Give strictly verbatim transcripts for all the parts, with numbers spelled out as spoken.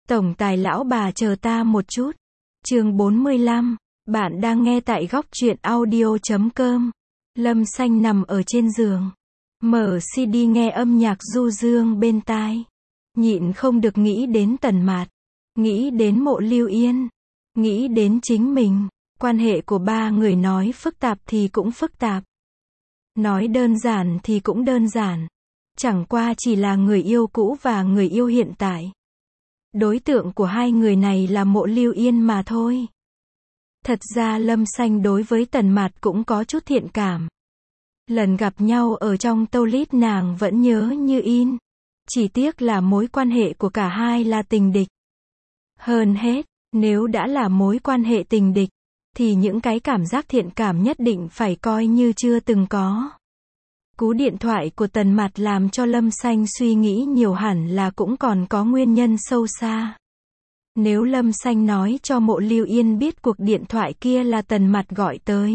Tổng tài lão bà chờ ta một chút. Chương bốn mươi lăm. Bạn đang nghe tại góc truyện audio chấm com. Lâm Xanh nằm ở trên giường, mở xê đê nghe âm nhạc du dương bên tai. Nhịn không được nghĩ đến Tần Mạt, nghĩ đến Mộ Lưu Yên, nghĩ đến chính mình. Quan hệ của ba người nói phức tạp thì cũng phức tạp, nói đơn giản thì cũng đơn giản. Chẳng qua chỉ là người yêu cũ và người yêu hiện tại. Đối tượng của hai người này là Mộ Lưu Yên mà thôi. Thật ra Lâm Xanh đối với Tần Mạt cũng có chút thiện cảm. Lần gặp nhau ở trong toilet nàng vẫn nhớ như in. Chỉ tiếc là mối quan hệ của cả hai là tình địch. Hơn hết, nếu đã là mối quan hệ tình địch, thì những cái cảm giác thiện cảm nhất định phải coi như chưa từng có. Cú điện thoại của Tần Mạt làm cho Lâm Xanh suy nghĩ nhiều, hẳn là cũng còn có nguyên nhân sâu xa. Nếu Lâm Xanh nói cho Mộ Lưu Yên biết cuộc điện thoại kia là Tần Mạt gọi tới,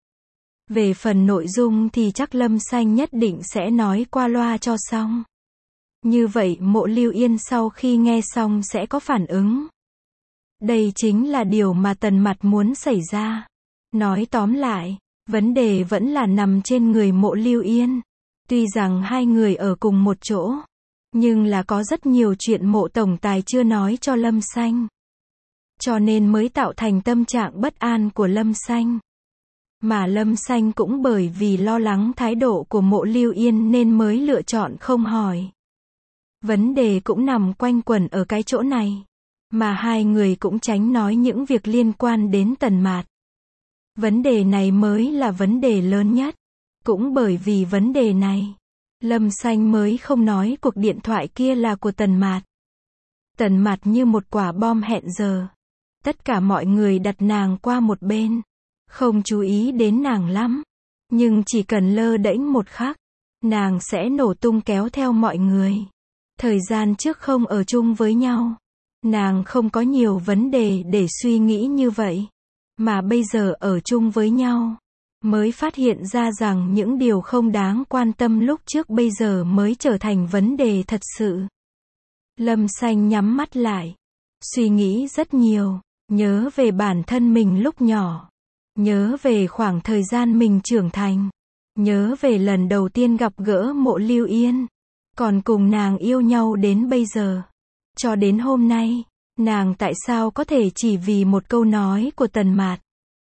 về phần nội dung thì chắc Lâm Xanh nhất định sẽ nói qua loa cho xong. Như vậy Mộ Lưu Yên sau khi nghe xong sẽ có phản ứng. Đây chính là điều mà Tần Mạt muốn xảy ra. Nói tóm lại, vấn đề vẫn là nằm trên người Mộ Lưu Yên. Tuy rằng hai người ở cùng một chỗ, nhưng là có rất nhiều chuyện Mộ tổng tài chưa nói cho Lâm Xanh, cho nên mới tạo thành tâm trạng bất an của Lâm Xanh. Mà Lâm Xanh cũng bởi vì lo lắng thái độ của Mộ Lưu Yên nên mới lựa chọn không hỏi. Vấn đề cũng nằm quanh quẩn ở cái chỗ này, mà hai người cũng tránh nói những việc liên quan đến Tần Mạt. Vấn đề này mới là vấn đề lớn nhất. Cũng bởi vì vấn đề này, Lâm Xanh mới không nói cuộc điện thoại kia là của Tần Mạt. Tần Mạt như một quả bom hẹn giờ. Tất cả mọi người đặt nàng qua một bên, không chú ý đến nàng lắm. Nhưng chỉ cần lơ đễnh một khắc, nàng sẽ nổ tung kéo theo mọi người. Thời gian trước không ở chung với nhau, nàng không có nhiều vấn đề để suy nghĩ như vậy. Mà bây giờ ở chung với nhau, mới phát hiện ra rằng những điều không đáng quan tâm lúc trước bây giờ mới trở thành vấn đề thật sự. Lâm Xanh nhắm mắt lại, suy nghĩ rất nhiều, nhớ về bản thân mình lúc nhỏ, nhớ về khoảng thời gian mình trưởng thành, nhớ về lần đầu tiên gặp gỡ Mộ Lưu Yên, còn cùng nàng yêu nhau đến bây giờ. Cho đến hôm nay, nàng tại sao có thể chỉ vì một câu nói của Tần Mạt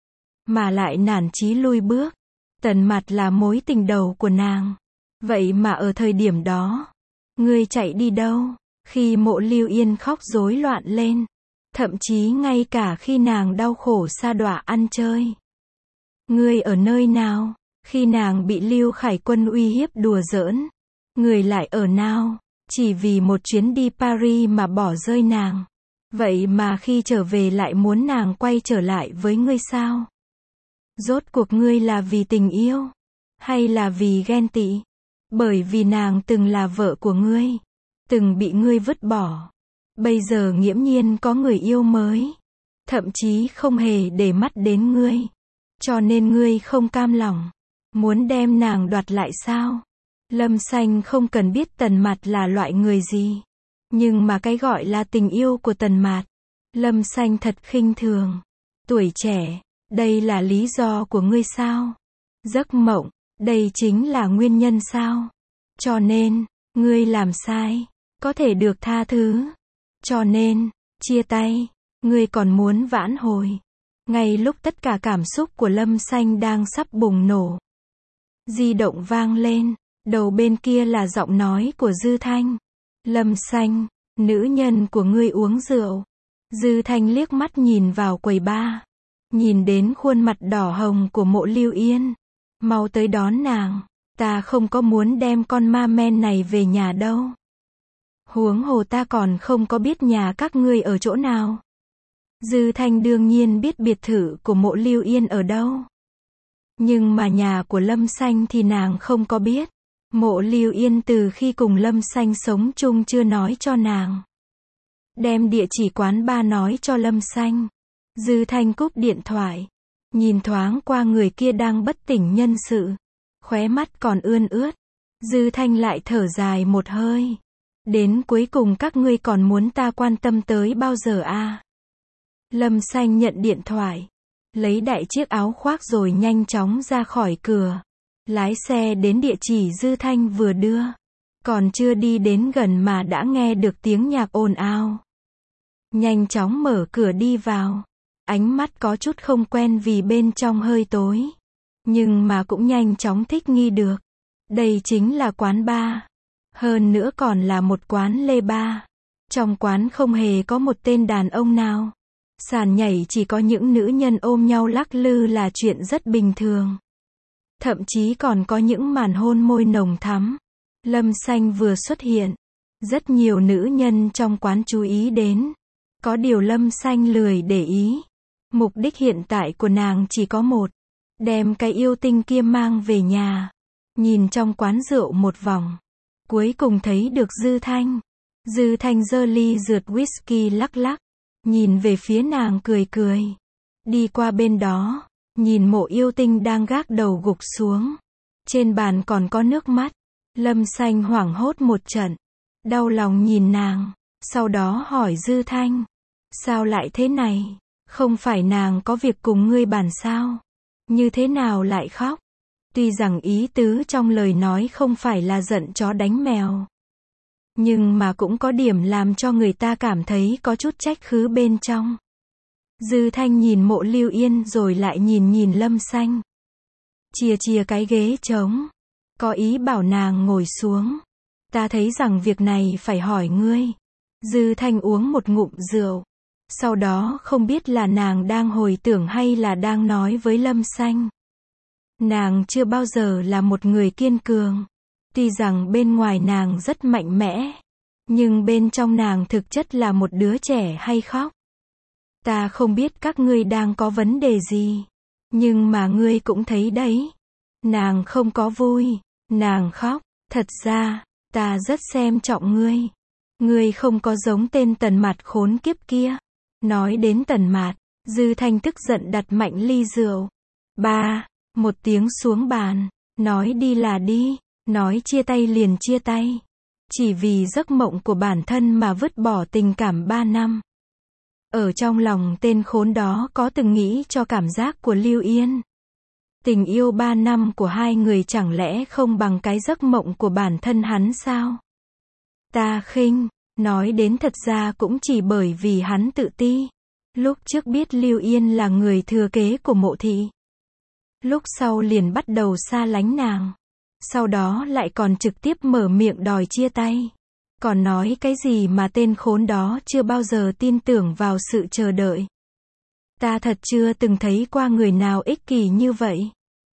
mà lại nản chí lui bước. Tần Mạt là mối tình đầu của nàng. Vậy mà ở thời điểm đó, ngươi chạy đi đâu? Khi Mộ Lưu Yên khóc rối loạn lên, thậm chí ngay cả khi nàng đau khổ sa đọa ăn chơi, ngươi ở nơi nào? Khi nàng bị Lưu Khải Quân uy hiếp đùa giỡn, ngươi lại ở nào? Chỉ vì một chuyến đi Paris mà bỏ rơi nàng. Vậy mà khi trở về lại muốn nàng quay trở lại với ngươi sao? Rốt cuộc ngươi là vì tình yêu, hay là vì ghen tị? Bởi vì nàng từng là vợ của ngươi, từng bị ngươi vứt bỏ. Bây giờ nghiễm nhiên có người yêu mới, thậm chí không hề để mắt đến ngươi. Cho nên ngươi không cam lòng, muốn đem nàng đoạt lại sao? Lâm Xanh không cần biết Tần Mạt là loại người gì, nhưng mà cái gọi là tình yêu của Tần Mạt, Lâm Xanh thật khinh thường. Tuổi trẻ, đây là lý do của ngươi sao? Giấc mộng, đây chính là nguyên nhân sao? Cho nên, ngươi làm sai, có thể được tha thứ. Cho nên, chia tay, ngươi còn muốn vãn hồi. Ngay lúc tất cả cảm xúc của Lâm Xanh đang sắp bùng nổ, di động vang lên, đầu bên kia là giọng nói của Dư Thanh. Lâm Xanh, nữ nhân của ngươi uống rượu. Dư Thanh liếc mắt nhìn vào quầy bar, nhìn đến khuôn mặt đỏ hồng của Mộ Lưu Yên. Mau tới đón nàng, ta không có muốn đem con ma men này về nhà đâu. Huống hồ ta còn không có biết nhà các ngươi ở chỗ nào. Dư Thanh đương nhiên biết biệt thự của Mộ Lưu Yên ở đâu, nhưng mà nhà của Lâm Xanh thì nàng không có biết. Mộ Lưu Yên từ khi cùng Lâm Xanh sống chung chưa nói cho nàng. Đem địa chỉ quán bar nói cho Lâm Xanh. Dư Thanh cúp điện thoại, nhìn thoáng qua người kia đang bất tỉnh nhân sự, khóe mắt còn ươn ướt. Dư Thanh lại thở dài một hơi. Đến cuối cùng các ngươi còn muốn ta quan tâm tới bao giờ a? Lâm Xanh nhận điện thoại, lấy đại chiếc áo khoác rồi nhanh chóng ra khỏi cửa. Lái xe đến địa chỉ Dư Thanh vừa đưa. Còn chưa đi đến gần mà đã nghe được tiếng nhạc ồn ào. Nhanh chóng mở cửa đi vào. Ánh mắt có chút không quen vì bên trong hơi tối. Nhưng mà cũng nhanh chóng thích nghi được. Đây chính là quán bar. Hơn nữa còn là một quán lê bar. Trong quán không hề có một tên đàn ông nào. Sàn nhảy chỉ có những nữ nhân ôm nhau lắc lư là chuyện rất bình thường. Thậm chí còn có những màn hôn môi nồng thắm. Lâm Xanh vừa xuất hiện. Rất nhiều nữ nhân trong quán chú ý đến. Có điều Lâm Xanh lười để ý. Mục đích hiện tại của nàng chỉ có một. Đem cái yêu tinh kia mang về nhà. Nhìn trong quán rượu một vòng. Cuối cùng thấy được Dư Thanh. Dư Thanh giơ ly rượt whisky lắc lắc. Nhìn về phía nàng cười cười. Đi qua bên đó. Nhìn mộ yêu tinh đang gác đầu gục xuống. Trên bàn còn có nước mắt. Lâm Xanh hoảng hốt một trận. Đau lòng nhìn nàng. Sau đó hỏi Dư Thanh. Sao lại thế này? Không phải nàng có việc cùng ngươi bàn sao? Như thế nào lại khóc? Tuy rằng ý tứ trong lời nói không phải là giận chó đánh mèo. Nhưng mà cũng có điểm làm cho người ta cảm thấy có chút trách khứ bên trong. Dư Thanh nhìn Mộ Lưu Yên rồi lại nhìn nhìn Lâm Xanh. Chia chia cái ghế trống. Có ý bảo nàng ngồi xuống. Ta thấy rằng việc này phải hỏi ngươi. Dư Thanh uống một ngụm rượu. Sau đó không biết là nàng đang hồi tưởng hay là đang nói với Lâm Xanh. Nàng chưa bao giờ là một người kiên cường. Tuy rằng bên ngoài nàng rất mạnh mẽ. Nhưng bên trong nàng thực chất là một đứa trẻ hay khóc. Ta không biết các ngươi đang có vấn đề gì. Nhưng mà ngươi cũng thấy đấy. Nàng không có vui. Nàng khóc. Thật ra, ta rất xem trọng ngươi. Ngươi không có giống tên Tần Mạt khốn kiếp kia. Nói đến Tần Mạt, Dư Thanh tức giận đặt mạnh ly rượu. Ba, một tiếng xuống bàn. Nói đi là đi. Nói chia tay liền chia tay. Chỉ vì giấc mộng của bản thân mà vứt bỏ tình cảm ba năm. Ở trong lòng tên khốn đó có từng nghĩ cho cảm giác của Lưu Yên. Tình yêu ba năm của hai người chẳng lẽ không bằng cái giấc mộng của bản thân hắn sao? Ta khinh, nói đến thật ra cũng chỉ bởi vì hắn tự ti. Lúc trước biết Lưu Yên là người thừa kế của Mộ thị. Lúc sau liền bắt đầu xa lánh nàng. Sau đó lại còn trực tiếp mở miệng đòi chia tay. Còn nói cái gì mà tên khốn đó chưa bao giờ tin tưởng vào sự chờ đợi. Ta thật chưa từng thấy qua người nào ích kỷ như vậy.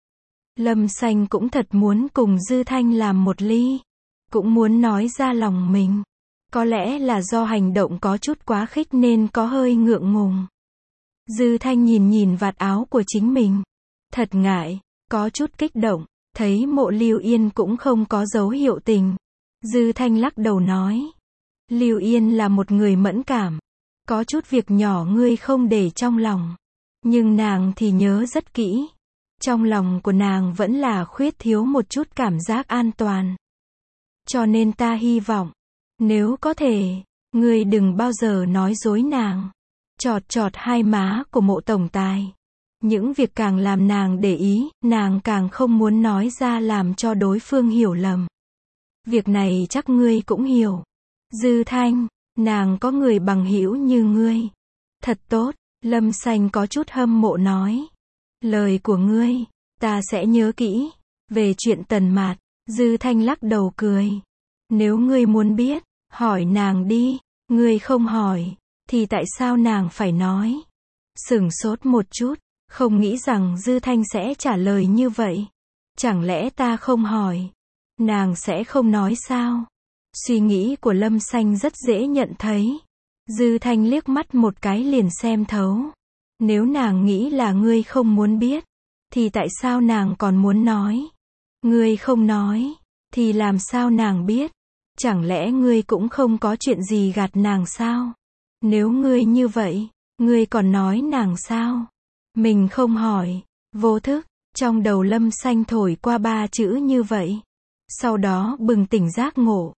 Lâm Xanh cũng thật muốn cùng Dư Thanh làm một ly. Cũng muốn nói ra lòng mình. Có lẽ là do hành động có chút quá khích nên có hơi ngượng ngùng. Dư Thanh nhìn nhìn vạt áo của chính mình. Thật ngại, có chút kích động. Thấy Mộ Lưu Yên cũng không có dấu hiệu tình. Dư Thanh lắc đầu nói. Lưu Yên là một người mẫn cảm. Có chút việc nhỏ ngươi không để trong lòng. Nhưng nàng thì nhớ rất kỹ. Trong lòng của nàng vẫn là khuyết thiếu một chút cảm giác an toàn. Cho nên ta hy vọng. Nếu có thể, ngươi đừng bao giờ nói dối nàng. Chọt chọt hai má của Mộ tổng tài. Những việc càng làm nàng để ý, nàng càng không muốn nói ra làm cho đối phương hiểu lầm. Việc này chắc ngươi cũng hiểu. Dư Thanh, nàng có người bằng hữu như ngươi. Thật tốt, Lâm Xanh có chút hâm mộ nói. Lời của ngươi, ta sẽ nhớ kỹ. Về chuyện Tần Mạt, Dư Thanh lắc đầu cười. Nếu ngươi muốn biết, hỏi nàng đi. Ngươi không hỏi, thì tại sao nàng phải nói? Sửng sốt một chút. Không nghĩ rằng Dư Thanh sẽ trả lời như vậy. Chẳng lẽ ta không hỏi? Nàng sẽ không nói sao? Suy nghĩ của Lâm Xanh rất dễ nhận thấy. Dư Thanh liếc mắt một cái liền xem thấu. Nếu nàng nghĩ là ngươi không muốn biết, thì tại sao nàng còn muốn nói? Ngươi không nói, thì làm sao nàng biết? Chẳng lẽ ngươi cũng không có chuyện gì gạt nàng sao? Nếu ngươi như vậy, ngươi còn nói nàng sao? Mình không hỏi. Vô thức, trong đầu Lâm Xanh thổi qua ba chữ như vậy. Sau đó bừng tỉnh giác ngộ.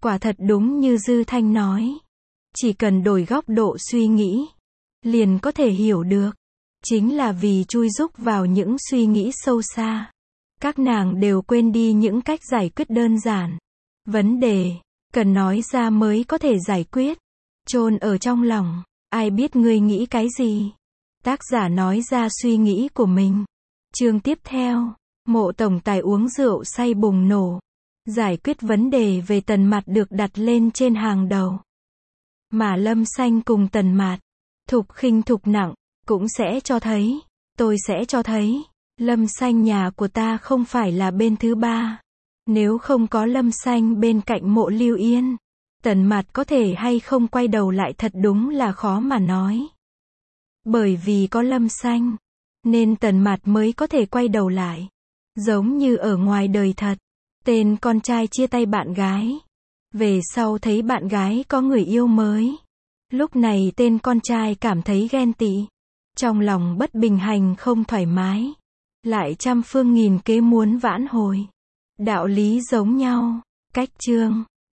Quả thật đúng như Dư Thanh nói. Chỉ cần đổi góc độ suy nghĩ, liền có thể hiểu được. Chính là vì chui rúc vào những suy nghĩ sâu xa. Các nàng đều quên đi những cách giải quyết đơn giản. Vấn đề, cần nói ra mới có thể giải quyết. Chôn ở trong lòng, ai biết ngươi nghĩ cái gì. Tác giả nói ra suy nghĩ của mình. Chương tiếp theo, Mộ tổng tài uống rượu say bùng nổ. Giải quyết vấn đề về Tần Mạt được đặt lên trên hàng đầu. Mà Lâm Xanh cùng Tần Mạt, thục khinh thục nặng, cũng sẽ cho thấy, tôi sẽ cho thấy, Lâm Xanh nhà của ta không phải là bên thứ ba. Nếu không có Lâm Xanh bên cạnh Mộ Lưu Yên, Tần Mạt có thể hay không quay đầu lại thật đúng là khó mà nói. Bởi vì có Lâm Xanh, nên Tần Mạt mới có thể quay đầu lại. Giống như ở ngoài đời thật, tên con trai chia tay bạn gái. Về sau thấy bạn gái có người yêu mới. Lúc này tên con trai cảm thấy ghen tị. Trong lòng bất bình hành không thoải mái. Lại trăm phương nghìn kế muốn vãn hồi. Đạo lý giống nhau. Cách chương